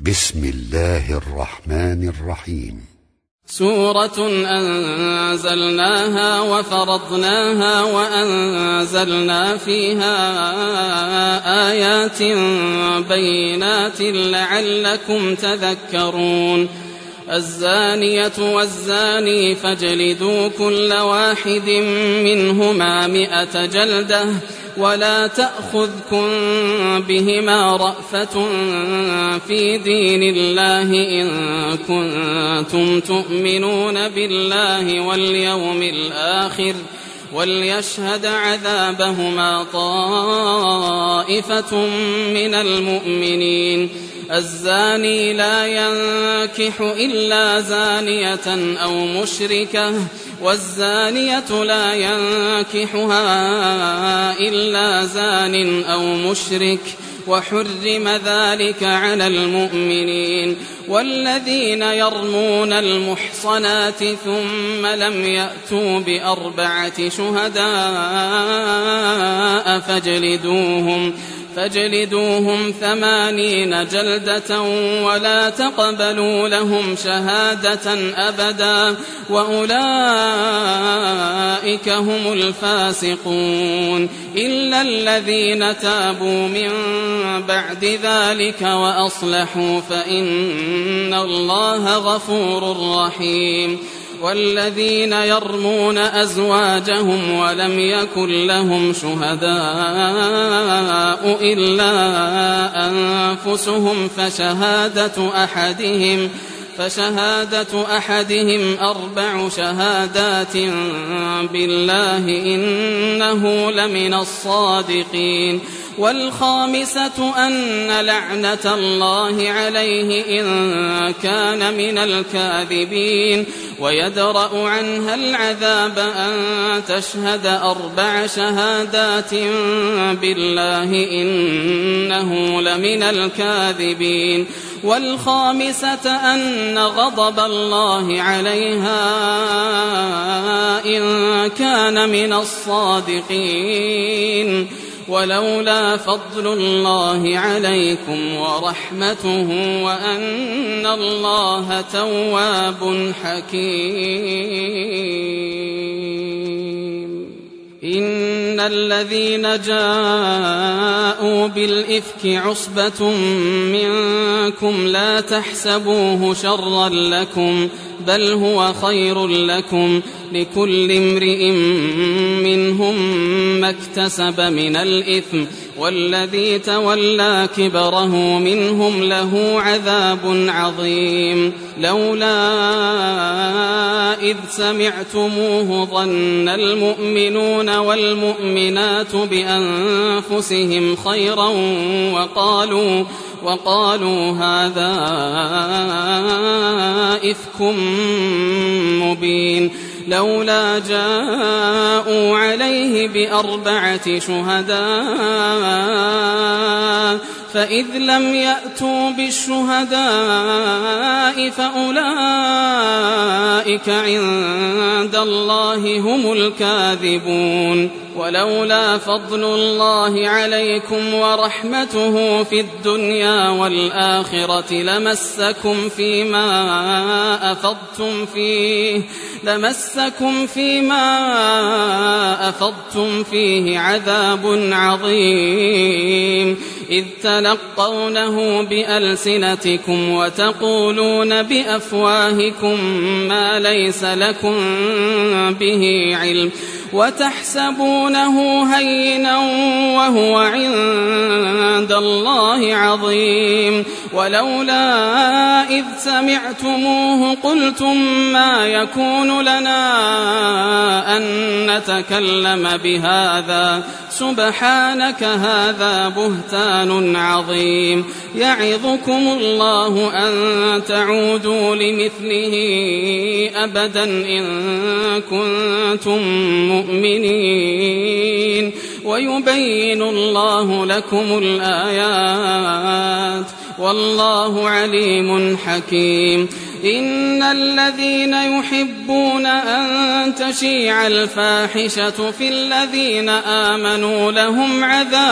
بسم الله الرحمن الرحيم. سورة أنزلناها وفرضناها وأنزلنا فيها آيات بينات لعلكم تذكرون. الزانية والزاني فاجلدوا كل واحد منهما 100 جلدة ولا تأخذكم بهما رأفة في دين الله إن كنتم تؤمنون بالله واليوم الآخر وليشهد عذابهما طائفة من المؤمنين. الزاني لا ينكح إلا زانية أو مشركة والزانية لا ينكحها إلا زان أو مشرك وحرم ذلك على المؤمنين. والذين يرمون المحصنات ثم لم يأتوا ب4 شهداء فاجلدوهم 80 جلدة ولا تقبلوا لهم شهادة أبدا وأولئك هم الفاسقون إلا الذين تابوا من بعد ذلك وأصلحوا فإن الله غفور رحيم. والذين يرمون أزواجهم ولم يكن لهم شهداء إلا أنفسهم فشهادة أحدهم 4 شهادات بالله إنه لمن الصادقين. والخامسة أن لعنة الله عليه إن كان من الكاذبين ويدرأ عنها العذاب أن تشهد 4 شهادات بالله إنه لمن الكاذبين. والخامسة أن غضب الله عليها إن كان من الصادقين. ولولا فضل الله عليكم ورحمته وأن الله تواب حكيم. إن الذين جاءوا بالإفك عصبة منكم لا تحسبوه شرا لكم بل هو خير لكم لكل امرئ منهم ما اكتسب من الإثم والذي تولى كبره منهم له عذاب عظيم. لولا إذ سمعتموه ظن المؤمنون والمؤمنات بأنفسهم خيرا وقالوا هذا إفك مبين. لولا جاءوا عليه ب4 شهداء فإذ لم يأتوا بالشهداء فأولئك عند الله هم الكاذبون. ولولا فضل الله عليكم ورحمته في الدنيا والآخرة لمسكم فيما أفضتم فيه عذاب عظيم إذ تلقونه بألسنتكم وتقولون بأفواهكم ما ليس لكم به علم وتحسبونه هينا وهو عند الله عظيم. ولولا إذ سمعتموه قلتم ما يكون لنا أن نتكلم بهذا سبحانك هذا بهتان عظيم. يعظكم الله أن تعودوا لمثله أبدا إن كنتم مؤمنين ويبين الله لكم الآيات والله عليم حكيم. إن الذين يحبون أن تشيع الفاحشة في الذين آمنوا لهم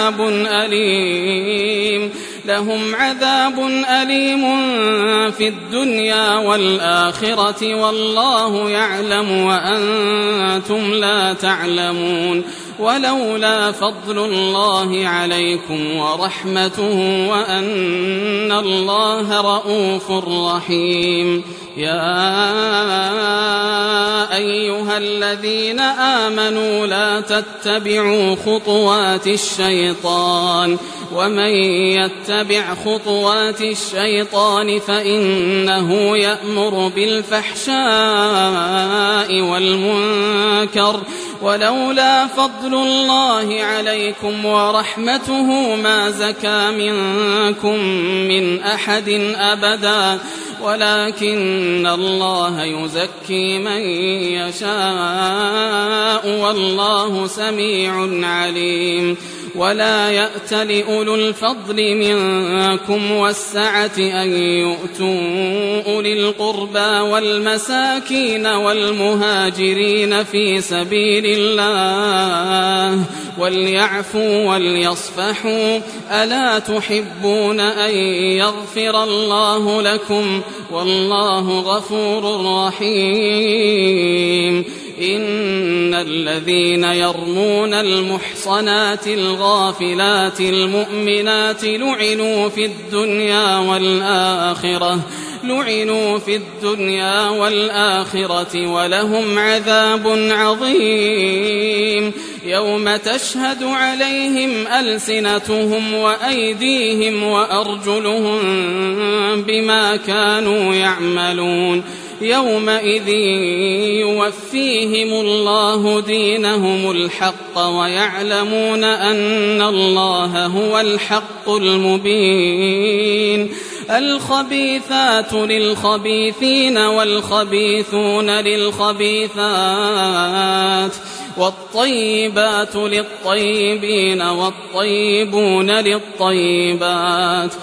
عذاب أليم في الدنيا والآخرة والله يعلم وأنتم لا تعلمون ولولا فضل الله عليكم ورحمته وأن الله رؤوف رحيم يا أيها الذين آمنوا لا تتبعوا خطوات الشيطان ومن يتبع خطوات الشيطان فإنه يأمر بالفحشاء والمنكر ولولا فضل الله عليكم ورحمته ما زكى منكم من أحد أبدا ولكن الله يزكي من يشاء والله سميع عليم ولا يأت لأولو الفضل منكم والسعة أن يؤتوا أولي القربى والمساكين والمهاجرين في سبيل الله وليعفوا وليصفحوا ألا تحبون أن يغفر الله لكم والله غفور رحيم إن الذين يرمون المحصنات الغافلات المؤمنات لعنوا في الدنيا والآخرة ولهم عذاب عظيم يوم تشهد عليهم ألسنتهم وأيديهم وأرجلهم بما كانوا يعملون يومئذ يوفيهم الله دينهم الحق ويعلمون أن الله هو الحق المبين الخبيثات للخبيثين والخبيثون للخبيثات والطيبات للطيبين والطيبون للطيبات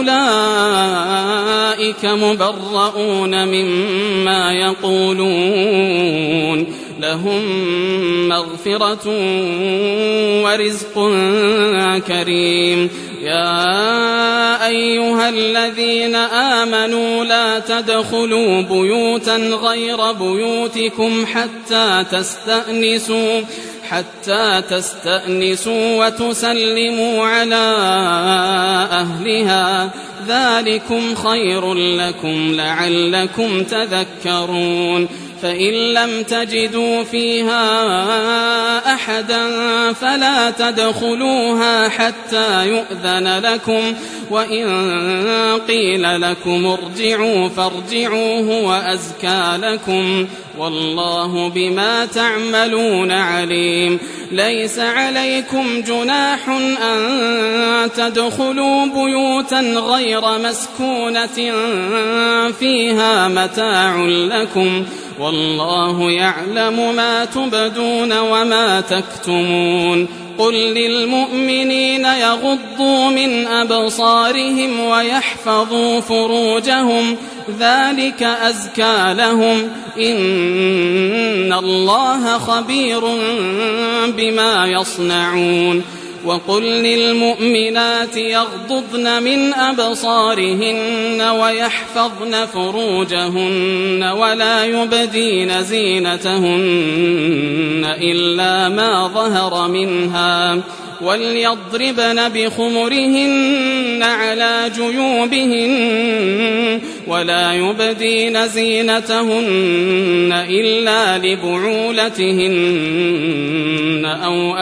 أولئك مبرؤون مما يقولون لهم مغفرة ورزق كريم يا أيها الذين آمنوا لا تدخلوا بيوتا غير بيوتكم حتى تستأنسوا وتسلموا على أهلها ذلكم خير لكم لعلكم تذكرون فإن لم تجدوا فيها أحدا فلا تدخلوها حتى يؤذن لكم وإن قيل لكم ارجعوا فارجعوا هو أزكى لكم والله بما تعملون عليم ليس عليكم جناح أن تدخلوا بيوتا غير مسكونة فيها متاع لكم والله يعلم ما تبدون وما تكتمون قل للمؤمنين يغضوا من أبصارهم ويحفظوا فروجهم ذلك أزكى لهم إن الله خبير بما يصنعون وقل للمؤمنات يغضضن من أبصارهن ويحفظن فروجهن ولا يبدين زينتهن إلا ما ظهر منها وليضربن بخمرهن على جيوبهن ولا يبدين زينتهن إلا لبعولتهن أو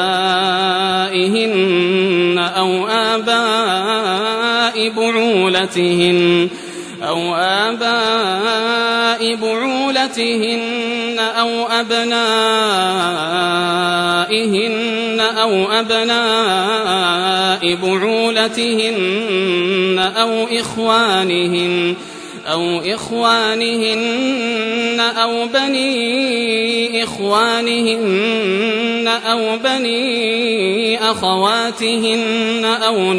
آبائهن أو آباء بعولتهن أو أبنائهن أو أبناء بعولتهن أو إخوانهن أو إخوانهن أو بني إخوانهن أو بني أخواتهن أو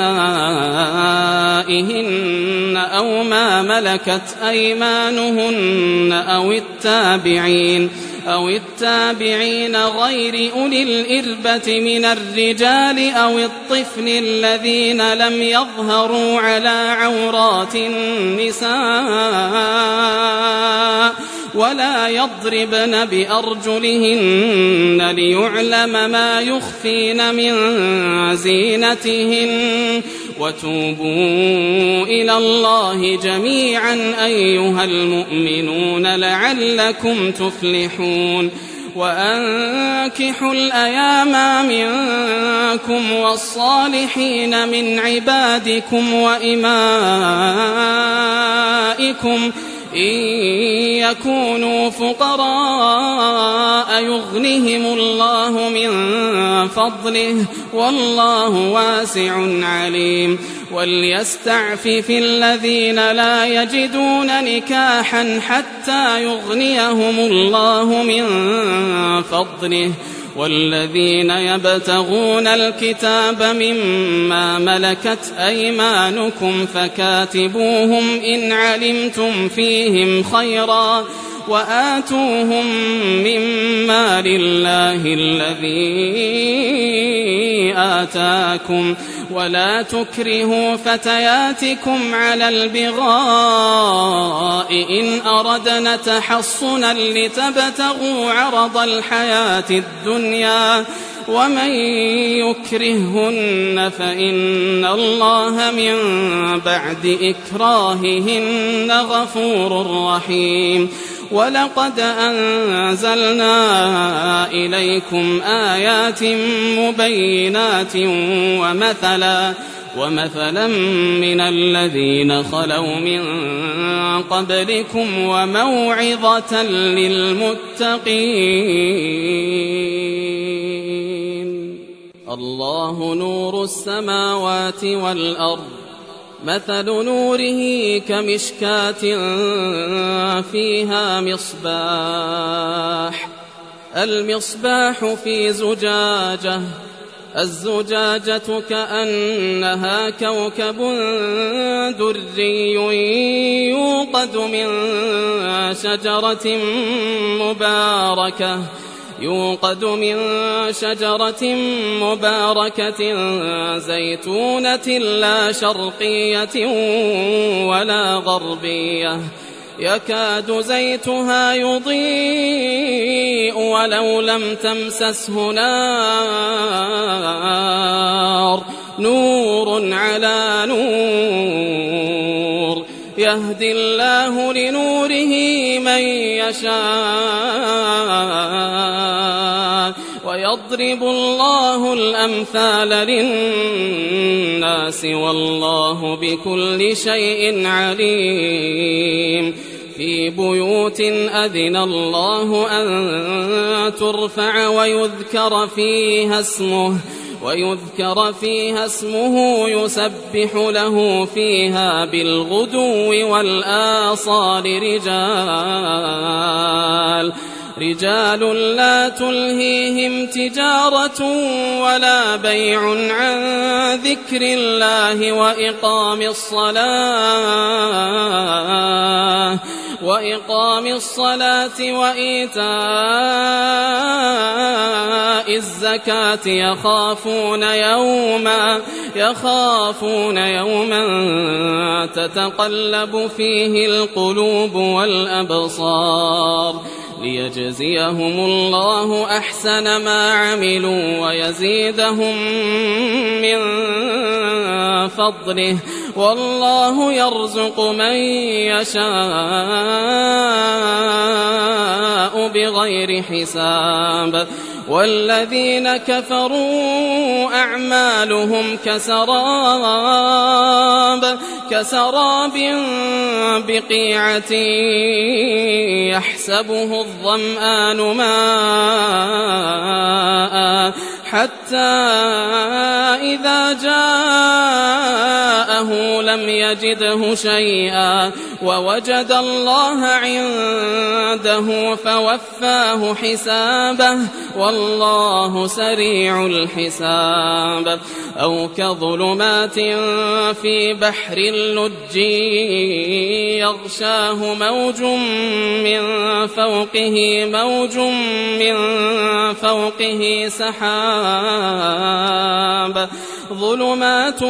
نسائهن أو ما ملكت أيمانهن أو التابعين غير أولي الإربة من الرجال أو الطفل الذين لم يظهروا على عورات النساء ولا يضربن بأرجلهن ليعلم ما يخفين من زينتهن وتوبوا إلى الله جميعا أيها المؤمنون لعلكم تفلحون وأنكحوا الأيام منكم والصالحين من عبادكم وإمائكم إن يكونوا فقراء يغنهم الله من فضله والله واسع عليم وليستعفف الذين لا يجدون نكاحا حتى يغنيهم الله من فضله والذين يبتغون الكتاب مما ملكت أيمانكم فكاتبوهم إن علمتم فيهم خيرا وآتوهم مما لله الذي آتاكم ولا تكرهوا فتياتكم على البغاء إن أردنا تحصنا لتبتغوا عرض الحياة الدنيا ومن يكرههن فإن الله من بعد إكراههن غفور رحيم ولقد أنزلنا إليكم آيات مبينات ومثلا من الذين خلوا من قبلكم وموعظة للمتقين الله نور السماوات والأرض مثل نوره كمشكاة فيها المصباح في زجاجة الزجاجة كأنها كوكب دري يوقد من شجرة مباركة زيتونة لا شرقية ولا غربية يكاد زيتها يضيء ولو لم تمسسه نار نور على نور يهدي الله لنوره من يشاء ويضرب الله الأمثال للناس والله بكل شيء عليم في بيوت أذن الله أن ترفع ويذكر فيها اسمه يسبح له فيها بالغدو والآصال رجال لا تلهيهم تجارة ولا بيع عن ذكر الله وإقام الصلاة وإيتاء الزكاة يخافون يوما تتقلب فيه القلوب والأبصار ليجزيهم الله أحسن ما عملوا ويزيدهم من فضله والله يرزق من يشاء بغير حساب والذين كفروا أعمالهم كسراب بقيعة يحسبه الظمآن ماء حتى إذا جاءه لم يجده شيئا ووجد الله عنده فوفاه حسابه والله سريع الحساب. أو كظلمات في بحر اللج يغشاه موج من فوقه سحاب ظلمات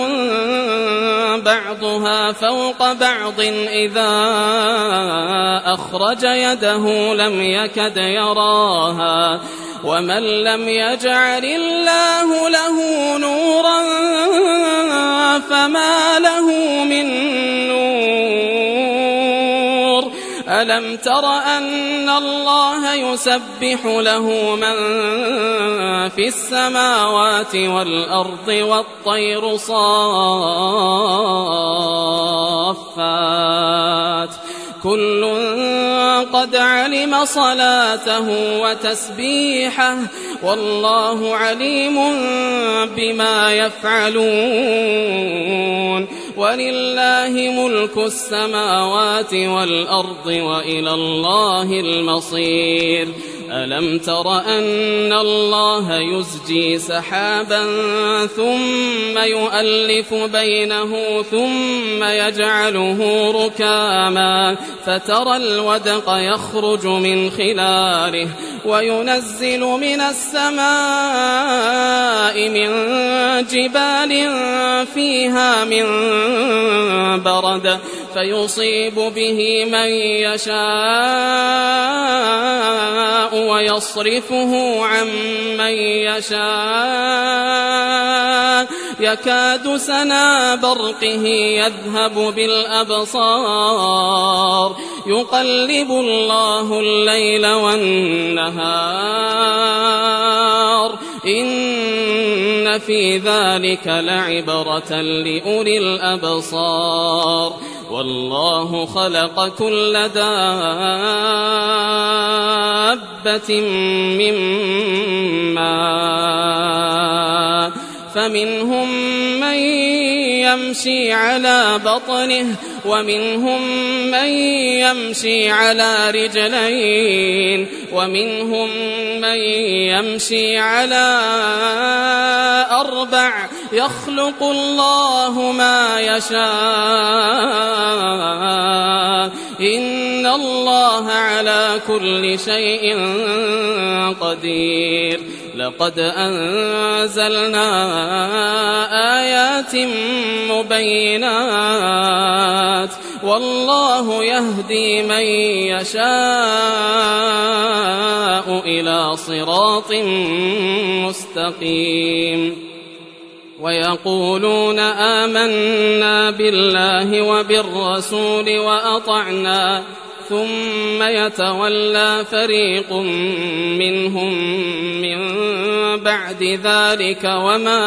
بعضها فوق بعض إذا أخرج يده لم يكد يراها ومن لم يجعل الله له نورا فما له من نور. ألم تر أن الله يسبح له من في السماوات والأرض والطير صافات كل قد علم صلاته وتسبيحه والله عليم بما يفعلون. ولله ملك السماوات والأرض وإلى الله المصير. ألم تر أن الله يزجي سحابا ثم يؤلف بينه ثم يجعله ركاما فترى الودق يخرج من خلاله وينزل من السماء من جبال فيها من برد فيصيب به من يشاء ويصرفه عن من يشاء يكاد سنا برقه يذهب بالأبصار يقلب الله الليل والنهار إن في ذلك لعبرة لأولي الأبصار. والله خلق كل دابة من ماء فمنهم من يمشي على بطنه ومنهم من يمشي على رجلين ومنهم من يمشي على أربع يخلق الله ما يشاء إن الله على كل شيء قدير. لقد أنزلنا آيات مبينات والله يهدي من يشاء إلى صراط مستقيم. ويقولون آمنا بالله وبالرسول وأطعنا ثم يتولى فريق منهم من بعد ذلك وما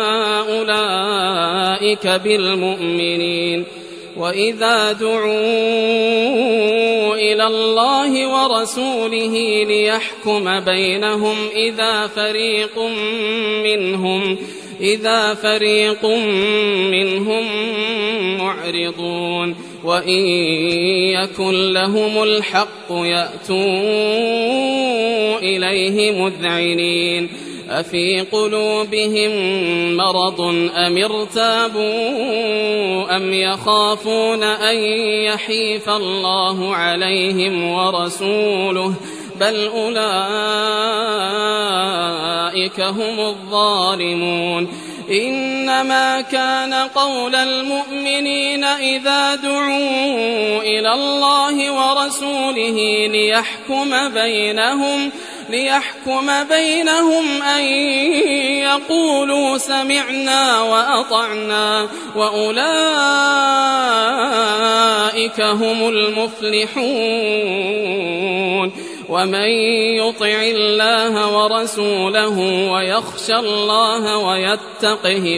أولئك بالمؤمنين. وإذا دعوا إلى الله ورسوله ليحكم بينهم إذا فريق منهم معرضون وإن يكن لهم الحق يأتوا إليه مذعنين. أفي قلوبهم مرض أم ارتابوا أم يخافون أن يحيف الله عليهم ورسوله بل أولئك هم الظالمون. إنما كان قول المؤمنين إذا دعوا إلى الله ورسوله ليحكم بينهم أن يقولوا سمعنا وأطعنا وأولئك هم المفلحون. ومن يطع الله ورسوله ويخشى الله ويتقه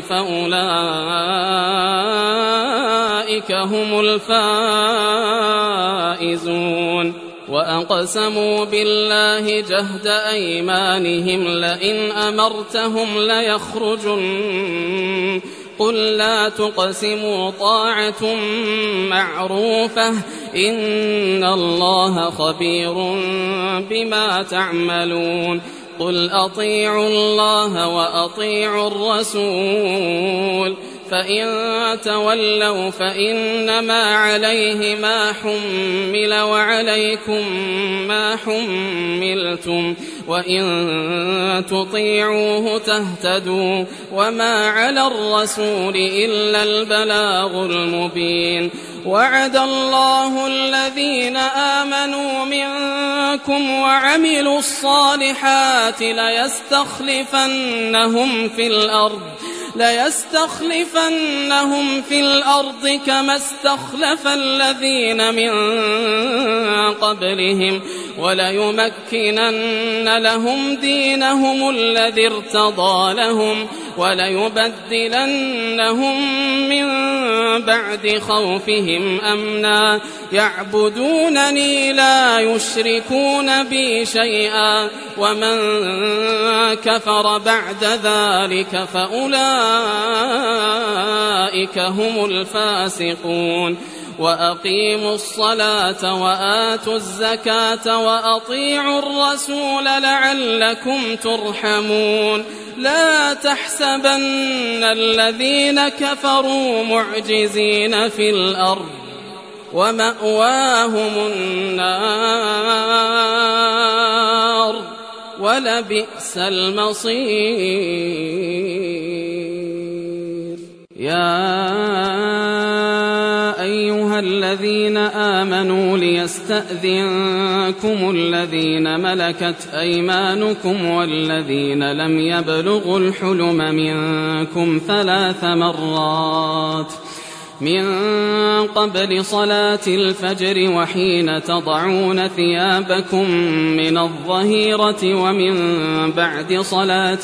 فأولئك هم الفائزون. وأقسموا بالله جهد أيمانهم لئن أمرتهم ليخرجن قل لا تقسموا طاعة معروفة إن الله خبير بما تعملون قل أطيعوا الله وأطيعوا الرسول فإن تولوا فإنما عليه ما حمل وعليكم ما حملتم وإن تطيعوه تهتدوا وما على الرسول إلا البلاغ المبين وعد الله الذين آمنوا منكم وعملوا الصالحات ليستخلفنهم في الأرض كما استخلف الذين من قبلهم وليمكنن لهم دينهم الذي ارتضى لهم وليبدلنهم من بعد خوفهم أمنا يعبدونني لا يشركون بي شيئا ومن كفر بعد ذلك فأولئك هم الفاسقون وأقيموا الصلاة وآتوا الزكاة وأطيعوا الرسول لعلكم ترحمون لا تحسبن الذين كفروا معجزين في الأرض ومأواهم النار ولبئس المصير يا أيها الذين آمنوا ليستأذنكم الذين ملكت أيمانكم والذين لم يبلغوا الحلم منكم 3 مرات من قبل صلاة الفجر وحين تضعون ثيابكم من الظهيرة ومن بعد صلاة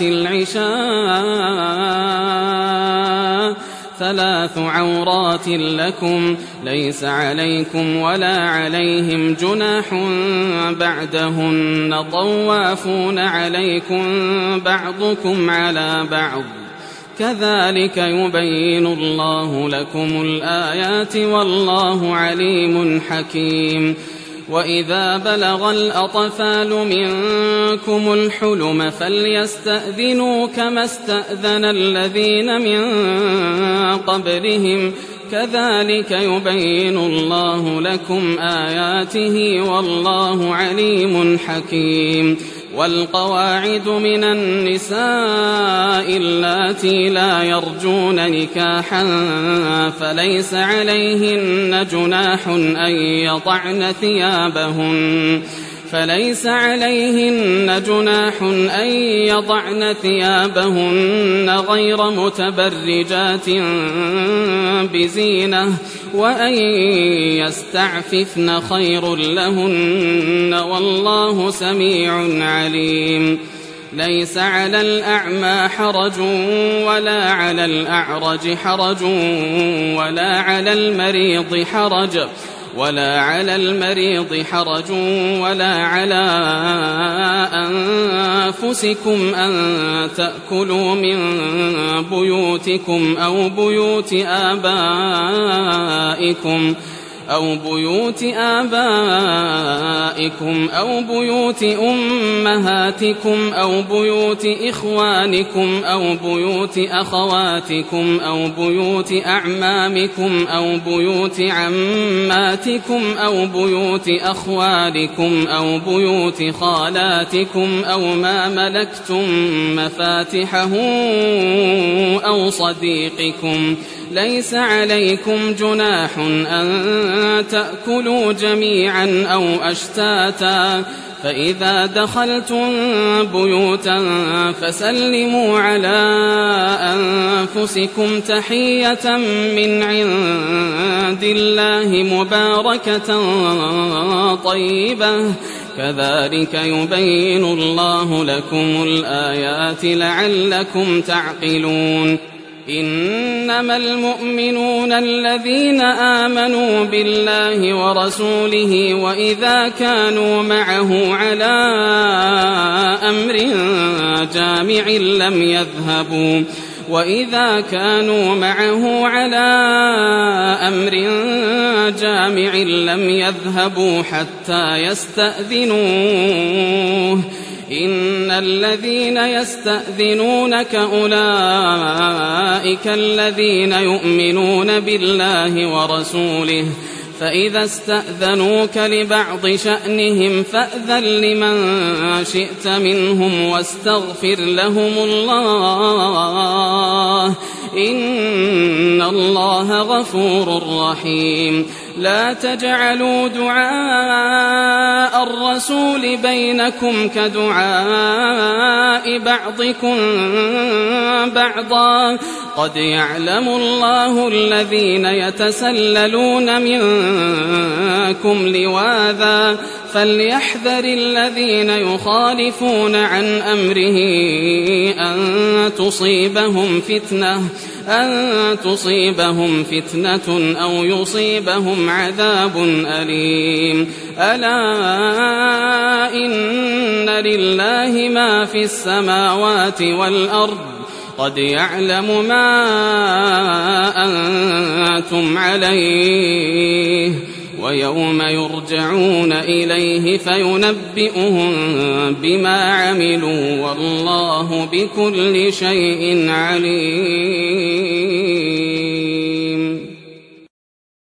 العشاء 3 عورات لكم ليس عليكم ولا عليهم جناح بعدهن طوافون عليكم بعضكم على بعض كذلك يبين الله لكم الآيات والله عليم حكيم وإذا بلغ الأطفال منكم الحلم فليستأذنوا كما استأذن الذين من قبلهم كذلك يبين الله لكم آياته والله عليم حكيم والقواعد من النساء اللاتي لا يرجون نكاحا فليس عليهن جناح أن يضعن ثيابهن غير متبرجات بزينة وأن يستعففن خير لهن والله سميع عليم ليس على الأعمى حرج ولا على الأعرج حرج ولا على المريض حرج ولا على أنفسكم أن تأكلوا من بيوتكم أو بيوت آبائكم أو بيوت أمهاتكم أو بيوت إخوانكم أو بيوت أخواتكم أو بيوت أعمامكم أو بيوت عماتكم أو بيوت أخوالكم أو بيوت خالاتكم أو ما ملكتم مفاتحه أو صديقكم ليس عليكم جناح أن تأكلوا جميعا أو أشتاتا فإذا دخلتم بيوتا فسلموا على أنفسكم تحية من عند الله مباركة طيبة كذلك يبين الله لكم الآيات لعلكم تعقلون إنما المؤمنون الذين آمنوا بالله ورسوله وإذا كانوا معه على أمر جامع لم يذهبوا حتى يستأذنوه إن الذين يستأذنونك أولئك الذين يؤمنون بالله ورسوله فإذا استأذنوك لبعض شأنهم فأذن لمن شئت منهم واستغفر لهم الله إن الله غفور رحيم لا تجعلوا دعاء الرسول بينكم كدعاء بعضكم بعضا قد يعلم الله الذين يتسللون منكم لواذا فليحذر الذين يخالفون عن أمره أن تصيبهم فتنة أو يصيبهم عذاب أليم ألا إن لله ما في السماوات والأرض قد يعلم ما أنتم عليه ويوم يرجعون إليه فينبئهم بما عملوا والله بكل شيء عليم.